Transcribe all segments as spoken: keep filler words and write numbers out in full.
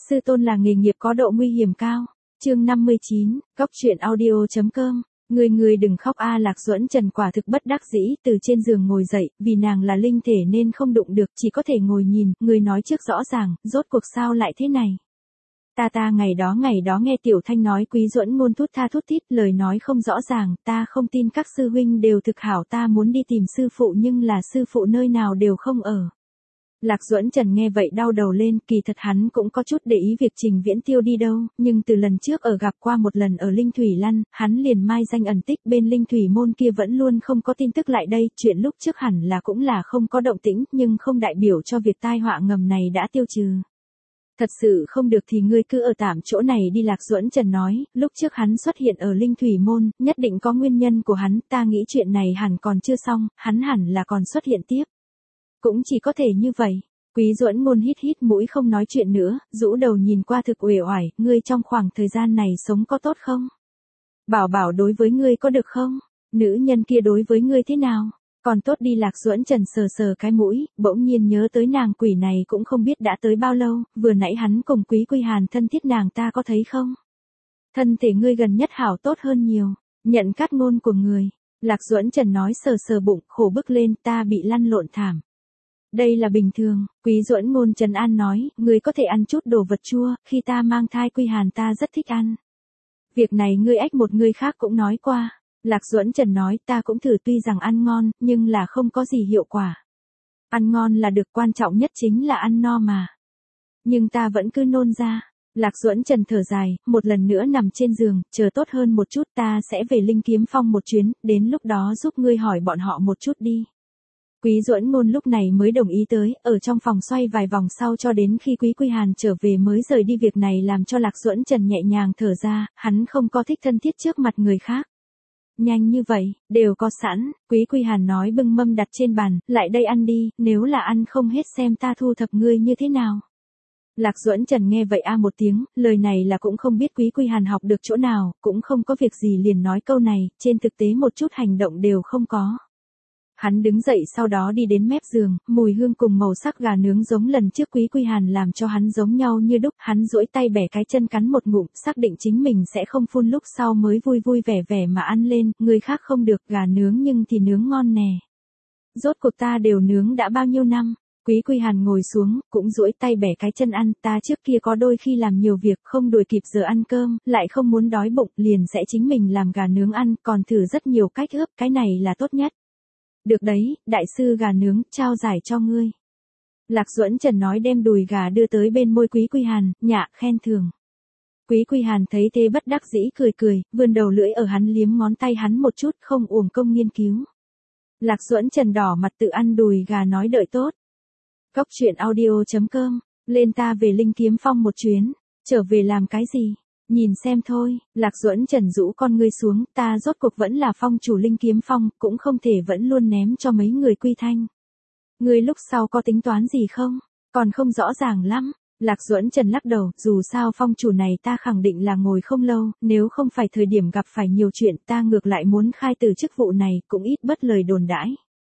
Sư tôn là nghề nghiệp có độ nguy hiểm cao. Chương năm mươi chín, Góc truyện audio chấm com. Người người đừng khóc a. Lạc Duẫn Trần quả thực bất đắc dĩ từ trên giường ngồi dậy, vì nàng là linh thể nên không đụng được, chỉ có thể ngồi nhìn, người nói trước rõ ràng, rốt cuộc sao lại thế này. Ta ta ngày đó ngày đó nghe Tiểu Thanh nói Quý Duẫn ngôn thút tha thút thít, lời nói không rõ ràng, ta không tin các sư huynh đều thực hảo, ta muốn đi tìm sư phụ nhưng là sư phụ nơi nào đều không ở. Lạc Duẫn Trần nghe vậy đau đầu lên, kỳ thật hắn cũng có chút để ý việc Trình Viễn Tiêu đi đâu, nhưng từ lần trước ở gặp qua một lần ở Linh Thủy Lăn, hắn liền mai danh ẩn tích, bên Linh Thủy môn kia vẫn luôn không có tin tức lại đây, chuyện lúc trước hẳn là cũng là không có động tĩnh, nhưng không đại biểu cho việc tai họa ngầm này đã tiêu trừ. Thật sự không được thì ngươi cứ ở tạm chỗ này đi. Lạc Duẫn Trần nói, lúc trước hắn xuất hiện ở Linh Thủy môn, nhất định có nguyên nhân của hắn, ta nghĩ chuyện này hẳn còn chưa xong, hắn hẳn là còn xuất hiện tiếp. Cũng chỉ có thể như vậy. Quý Duẫn ngôn hít hít mũi không nói chuyện nữa, rũ đầu nhìn qua thực uể oải, ngươi trong khoảng thời gian này sống có tốt không? Bảo bảo đối với ngươi có được không? Nữ nhân kia đối với ngươi thế nào? Còn tốt đi. Lạc Duẫn Trần sờ sờ cái mũi, bỗng nhiên nhớ tới nàng quỷ này cũng không biết đã tới bao lâu, vừa nãy hắn cùng Quý Quy Hàn thân thiết nàng ta có thấy không? Thân thể ngươi gần nhất hảo tốt hơn nhiều, nhận cát ngôn của người. Lạc Duẫn Trần nói sờ sờ bụng, khổ bức lên, ta bị lăn lộn thảm. Đây là bình thường. Quý Duẫn ngôn trấn an nói, ngươi có thể ăn chút đồ vật chua, khi ta mang thai Quy Hàn ta rất thích ăn. Việc này ngươi ách một người khác cũng nói qua. Lạc Duẫn Trần nói, ta cũng thử, tuy rằng ăn ngon, nhưng là không có gì hiệu quả. Ăn ngon là được, quan trọng nhất chính là ăn no mà. Nhưng ta vẫn cứ nôn ra. Lạc Duẫn Trần thở dài, một lần nữa nằm trên giường, chờ tốt hơn một chút ta sẽ về Linh Kiếm Phong một chuyến, đến lúc đó giúp ngươi hỏi bọn họ một chút đi. Quý Duẫn ngôn lúc này mới đồng ý tới, ở trong phòng xoay vài vòng sau cho đến khi Quý Quy Hàn trở về mới rời đi. Việc này làm cho Lạc Duẫn Trần nhẹ nhàng thở ra, hắn không có thích thân thiết trước mặt người khác. Nhanh như vậy, đều có sẵn. Quý Quy Hàn nói bưng mâm đặt trên bàn, lại đây ăn đi, nếu là ăn không hết xem ta thu thập ngươi như thế nào. Lạc Duẫn Trần nghe vậy a một tiếng, lời này là cũng không biết Quý Quy Hàn học được chỗ nào, cũng không có việc gì liền nói câu này, trên thực tế một chút hành động đều không có. Hắn đứng dậy sau đó đi đến mép giường, mùi hương cùng màu sắc gà nướng giống lần trước Quý Quy Hàn làm cho hắn giống nhau như đúc, hắn duỗi tay bẻ cái chân cắn một ngụm, xác định chính mình sẽ không phun lúc sau mới vui vui vẻ vẻ mà ăn lên, người khác không được, gà nướng nhưng thì nướng ngon nè. Rốt cuộc ta đều nướng đã bao nhiêu năm. Quý Quy Hàn ngồi xuống, cũng duỗi tay bẻ cái chân ăn, ta trước kia có đôi khi làm nhiều việc, không đuổi kịp giờ ăn cơm, lại không muốn đói bụng, liền sẽ chính mình làm gà nướng ăn, còn thử rất nhiều cách ướp, cái này là tốt nhất. Được đấy, đại sư gà nướng, trao giải cho ngươi. Lạc Duẫn Trần nói đem đùi gà đưa tới bên môi Quý Quy Hàn, nhạ, khen thưởng. Quý Quy Hàn thấy thế bất đắc dĩ cười cười, vươn đầu lưỡi ở hắn liếm ngón tay hắn một chút, không uổng công nghiên cứu. Lạc Duẫn Trần đỏ mặt tự ăn đùi gà nói đợi tốt. Góc truyện audio chấm com, lên ta về Linh Kiếm Phong một chuyến, trở về làm cái gì? Nhìn xem thôi. Lạc Duẫn Trần rũ con ngươi xuống, ta rốt cuộc vẫn là phong chủ Linh Kiếm Phong, cũng không thể vẫn luôn ném cho mấy người Quy Thanh. Ngươi lúc sau có tính toán gì không? Còn không rõ ràng lắm. Lạc Duẫn Trần lắc đầu, dù sao phong chủ này ta khẳng định là ngồi không lâu, nếu không phải thời điểm gặp phải nhiều chuyện ta ngược lại muốn khai từ chức vụ này, cũng ít bất lời đồn đãi.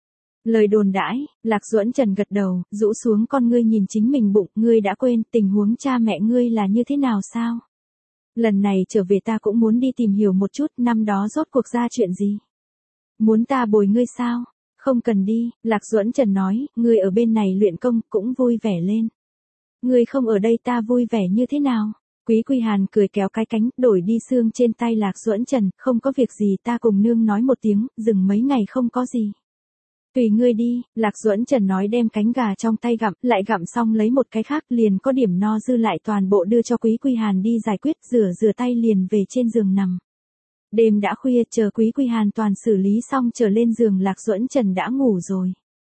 Lời đồn đãi. Lạc Duẫn Trần gật đầu, rũ xuống con ngươi nhìn chính mình bụng, ngươi đã quên tình huống cha mẹ ngươi là như thế nào sao? Lần này trở về ta cũng muốn đi tìm hiểu một chút, năm đó rốt cuộc ra chuyện gì? Muốn ta bồi ngươi sao? Không cần đi. Lạc Duẫn Trần nói, ngươi ở bên này luyện công, cũng vui vẻ lên. Ngươi không ở đây ta vui vẻ như thế nào? Quý Quy Hàn cười kéo cái cánh, đổi đi xương trên tay Lạc Duẫn Trần, không có việc gì, ta cùng nương nói một tiếng, dừng mấy ngày không có gì. Tùy ngươi đi. Lạc Duẫn Trần nói đem cánh gà trong tay gặm, lại gặm xong lấy một cái khác, liền có điểm no dư lại toàn bộ đưa cho Quý Quy Hàn đi giải quyết, rửa rửa tay liền về trên giường nằm. Đêm đã khuya, chờ Quý Quy Hàn toàn xử lý xong trở lên giường, Lạc Duẫn Trần đã ngủ rồi.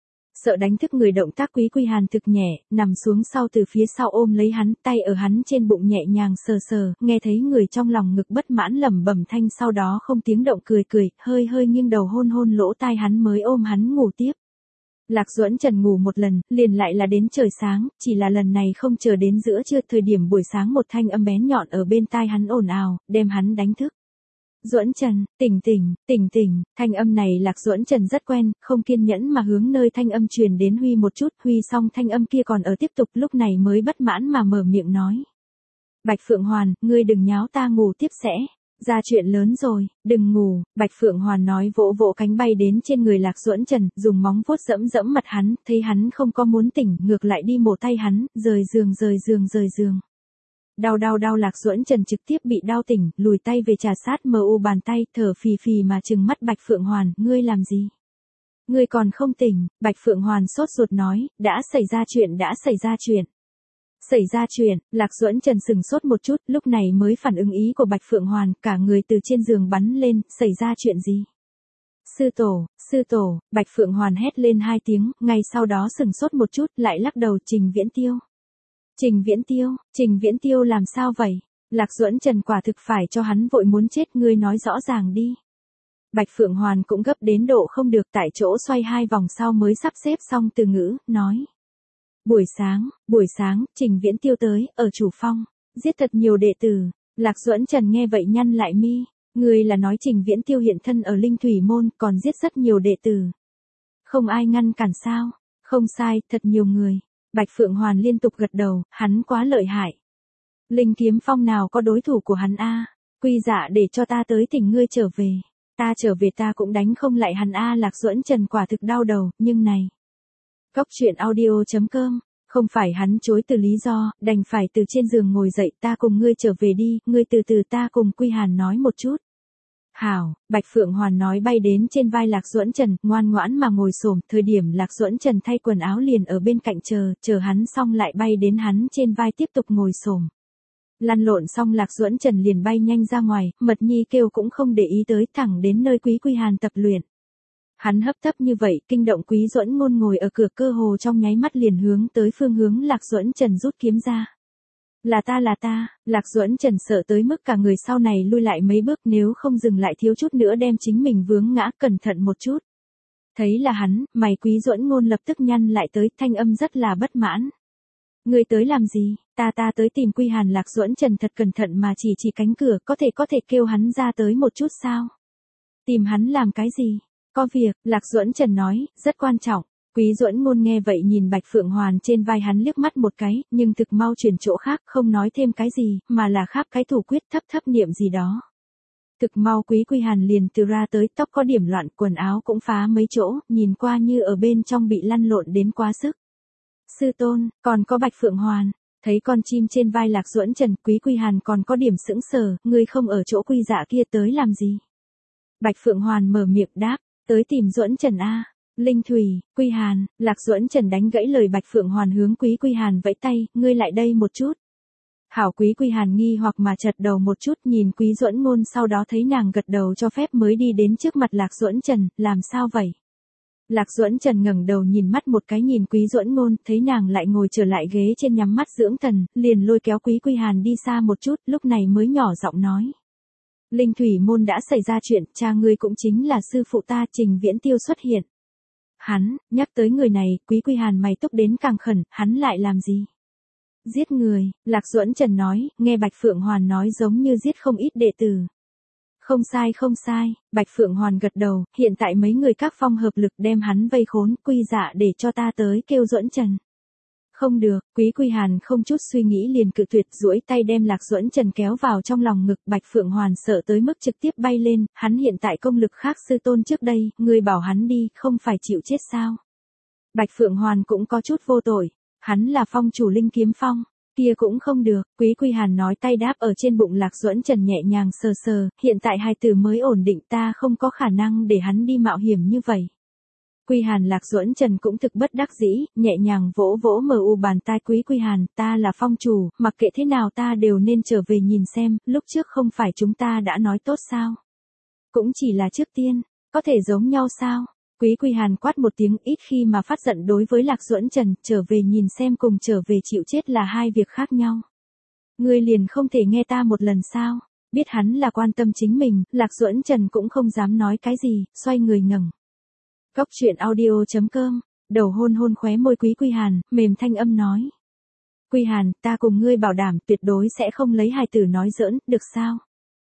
Sợ đánh thức người, động tác Quý Quy Hàn thực nhẹ, nằm xuống sau từ phía sau ôm lấy hắn, tay ở hắn trên bụng nhẹ nhàng sờ sờ, nghe thấy người trong lòng ngực bất mãn lẩm bẩm thanh, sau đó không tiếng động cười cười, hơi hơi nghiêng đầu hôn hôn lỗ tai hắn mới ôm hắn ngủ tiếp. Lạc Duẫn Trần ngủ một lần, liền lại là đến trời sáng, chỉ là lần này không chờ đến giữa trưa, thời điểm buổi sáng một thanh âm bén nhọn ở bên tai hắn ồn ào, đem hắn đánh thức. Duẫn Trần, tỉnh tỉnh, tỉnh tỉnh. Thanh âm này Lạc Duẫn Trần rất quen, không kiên nhẫn mà hướng nơi thanh âm truyền đến Huy một chút, Huy xong thanh âm kia còn ở tiếp tục, lúc này mới bất mãn mà mở miệng nói. Bạch Phượng Hoàn, ngươi đừng nháo ta ngủ tiếp sẽ. Ra chuyện lớn rồi, đừng ngủ, Bạch Phượng Hoàn nói vỗ vỗ cánh bay đến trên người Lạc Duẫn Trần, dùng móng vuốt dẫm dẫm mặt hắn, thấy hắn không có muốn tỉnh, ngược lại đi mổ tay hắn, rời giường rời giường rời giường. Đau đau đau Lạc Duẫn Trần trực tiếp bị đau tỉnh, lùi tay về trà sát mờ u bàn tay, thở phì phì mà trừng mắt Bạch Phượng Hoàn, ngươi làm gì? Ngươi còn không tỉnh, Bạch Phượng Hoàn sốt ruột nói, đã xảy ra chuyện đã xảy ra chuyện. Xảy ra chuyện, Lạc Duẫn Trần sừng sốt một chút, lúc này mới phản ứng ý của Bạch Phượng Hoàn, cả người từ trên giường bắn lên, xảy ra chuyện gì? Sư tổ, sư tổ, Bạch Phượng Hoàn hét lên hai tiếng, ngay sau đó sừng sốt một chút, lại lắc đầu. Trình Viễn Tiêu. Trình Viễn Tiêu, Trình Viễn Tiêu làm sao vậy? Lạc Duẫn Trần quả thực phải cho hắn vội muốn chết, ngươi nói rõ ràng đi. Bạch Phượng Hoàn cũng gấp đến độ không được, tại chỗ xoay hai vòng sau mới sắp xếp xong từ ngữ, nói. Buổi sáng, buổi sáng, Trình Viễn Tiêu tới, ở chủ phong, giết thật nhiều đệ tử. Lạc Duẫn Trần nghe vậy nhăn lại mi, người là nói Trình Viễn Tiêu hiện thân ở Linh Thủy Môn, còn giết rất nhiều đệ tử. Không ai ngăn cản sao? Không sai, thật nhiều người. Bạch Phượng Hoàn liên tục gật đầu, hắn quá lợi hại. Linh Kiếm Phong nào có đối thủ của hắn a? Quy Dạ để cho ta tới thỉnh ngươi trở về. Ta trở về ta cũng đánh không lại hắn a. Lạc Duẫn Trần quả thực đau đầu, nhưng này. Cóc truyện audio chấm com, không phải hắn chối từ lý do, đành phải từ trên giường ngồi dậy, ta cùng ngươi trở về đi, ngươi từ từ ta cùng Quy Hàn nói một chút. Hảo, Bạch Phượng Hoàn nói bay đến trên vai Lạc Duẫn Trần, ngoan ngoãn mà ngồi xổm, thời điểm Lạc Duẫn Trần thay quần áo liền ở bên cạnh chờ, chờ hắn xong lại bay đến hắn trên vai tiếp tục ngồi xổm. Lăn lộn xong Lạc Duẫn Trần liền bay nhanh ra ngoài, Mật Nhi kêu cũng không để ý tới, thẳng đến nơi Quý Quy Hàn tập luyện. Hắn hấp tấp như vậy, kinh động Quý Duẫn Ngôn ngồi ở cửa, cơ hồ trong nháy mắt liền hướng tới phương hướng Lạc Duẫn Trần rút kiếm ra. Là ta là ta, Lạc Duẫn Trần sợ tới mức cả người sau này lui lại mấy bước, nếu không dừng lại thiếu chút nữa đem chính mình vướng ngã, cẩn thận một chút. Thấy là hắn, mày Quý Duẫn Ngôn lập tức nhăn lại tới, thanh âm rất là bất mãn. Ngươi tới làm gì? Ta ta tới tìm Quy Hàn. Lạc Duẫn Trần thật cẩn thận mà chỉ chỉ cánh cửa, có thể có thể kêu hắn ra tới một chút sao? Tìm hắn làm cái gì? Có việc, Lạc Duẫn Trần nói, rất quan trọng. Quý Duẫn Ngôn nghe vậy nhìn Bạch Phượng Hoàn trên vai hắn liếc mắt một cái, nhưng thực mau chuyển chỗ khác, không nói thêm cái gì, mà là khắp cái thủ quyết thấp thấp niệm gì đó. Thực mau Quý Quy Hàn liền từ ra tới, tóc có điểm loạn, quần áo cũng phá mấy chỗ, nhìn qua như ở bên trong bị lăn lộn đến quá sức. Sư tôn, còn có Bạch Phượng Hoàn, thấy con chim trên vai Lạc Duẫn Trần, Quý Quy Hàn còn có điểm sững sờ, ngươi không ở chỗ Quy Dạ kia tới làm gì? Bạch Phượng Hoàn mở miệng đáp, tới tìm Duẫn Trần a. Linh Thủy, Quy Hàn. Lạc Duẫn Trần đánh gãy lời Bạch Phượng Hoàn, hướng Quý Quy Hàn vẫy tay, ngươi lại đây một chút. Hảo. Quý Quy Hàn nghi hoặc mà chật đầu một chút, nhìn Quý Duẫn Ngôn, sau đó thấy nàng gật đầu cho phép mới đi đến trước mặt Lạc Duẫn Trần, làm sao vậy? Lạc Duẫn Trần ngẩng đầu nhìn mắt một cái nhìn Quý Duẫn Ngôn, thấy nàng lại ngồi trở lại ghế trên nhắm mắt dưỡng thần, liền lôi kéo Quý Quy Hàn đi xa một chút, lúc này mới nhỏ giọng nói. Linh Thủy Môn đã xảy ra chuyện, cha ngươi cũng chính là sư phụ ta, Trình Viễn Tiêu xuất hiện. Hắn, nhắc tới người này, Quý Quy Hàn mày túc đến càng khẩn, hắn lại làm gì? Giết người, Lạc Duẫn Trần nói, nghe Bạch Phượng Hoàn nói giống như giết không ít đệ tử. Không sai không sai, Bạch Phượng Hoàn gật đầu, hiện tại mấy người các phong hợp lực đem hắn vây khốn, Quy Dạ để cho ta tới kêu Duẫn Trần. Không được, Quý Quy Hàn không chút suy nghĩ liền cự tuyệt, duỗi tay đem Lạc Duẫn Trần kéo vào trong lòng ngực. Bạch Phượng Hoàn sợ tới mức trực tiếp bay lên, hắn hiện tại công lực khác sư tôn trước đây, người bảo hắn đi, không phải chịu chết sao? Bạch Phượng Hoàn cũng có chút vô tội, hắn là phong chủ Linh Kiếm Phong, kia cũng không được. Quý Quy Hàn nói, tay đáp ở trên bụng Lạc Duẫn Trần nhẹ nhàng sờ sờ, hiện tại hai từ mới ổn định, ta không có khả năng để hắn đi mạo hiểm như vậy. Quy Hàn. Lạc Duẫn Trần cũng thực bất đắc dĩ, nhẹ nhàng vỗ vỗ mờ u bàn tai Quý Quy Hàn, ta là phong chủ, mặc kệ thế nào ta đều nên trở về nhìn xem, lúc trước không phải chúng ta đã nói tốt sao? Cũng chỉ là trước tiên, có thể giống nhau sao? Quý Quy Hàn quát một tiếng, ít khi mà phát giận đối với Lạc Duẫn Trần, trở về nhìn xem cùng trở về chịu chết là hai việc khác nhau. Ngươi liền không thể nghe ta một lần sao? Biết hắn là quan tâm chính mình, Lạc Duẫn Trần cũng không dám nói cái gì, xoay người ngẩng. Cóc truyện audio chấm com, đầu hôn hôn khóe môi Quý Quy Hàn, mềm thanh âm nói. Quy Hàn, ta cùng ngươi bảo đảm tuyệt đối sẽ không lấy hài tử nói giỡn, được sao?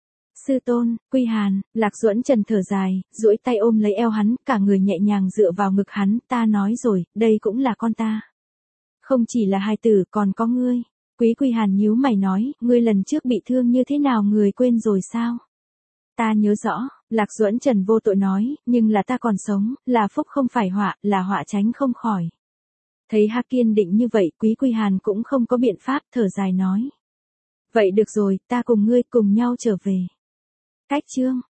Sư tôn, Quy Hàn. Lạc Duẫn Trần thở dài, duỗi tay ôm lấy eo hắn, cả người nhẹ nhàng dựa vào ngực hắn, ta nói rồi, đây cũng là con ta. Không chỉ là hài tử, còn có ngươi. Quý Quy Hàn nhíu mày nói, ngươi lần trước bị thương như thế nào người quên rồi sao? Ta nhớ rõ, Lạc Duẫn Trần vô tội nói, nhưng là ta còn sống, là phúc không phải họa, là họa tránh không khỏi. Thấy Hắc kiên định như vậy, Quý Quy Hàn cũng không có biện pháp, thở dài nói. Vậy được rồi, ta cùng ngươi cùng nhau trở về. Cách chương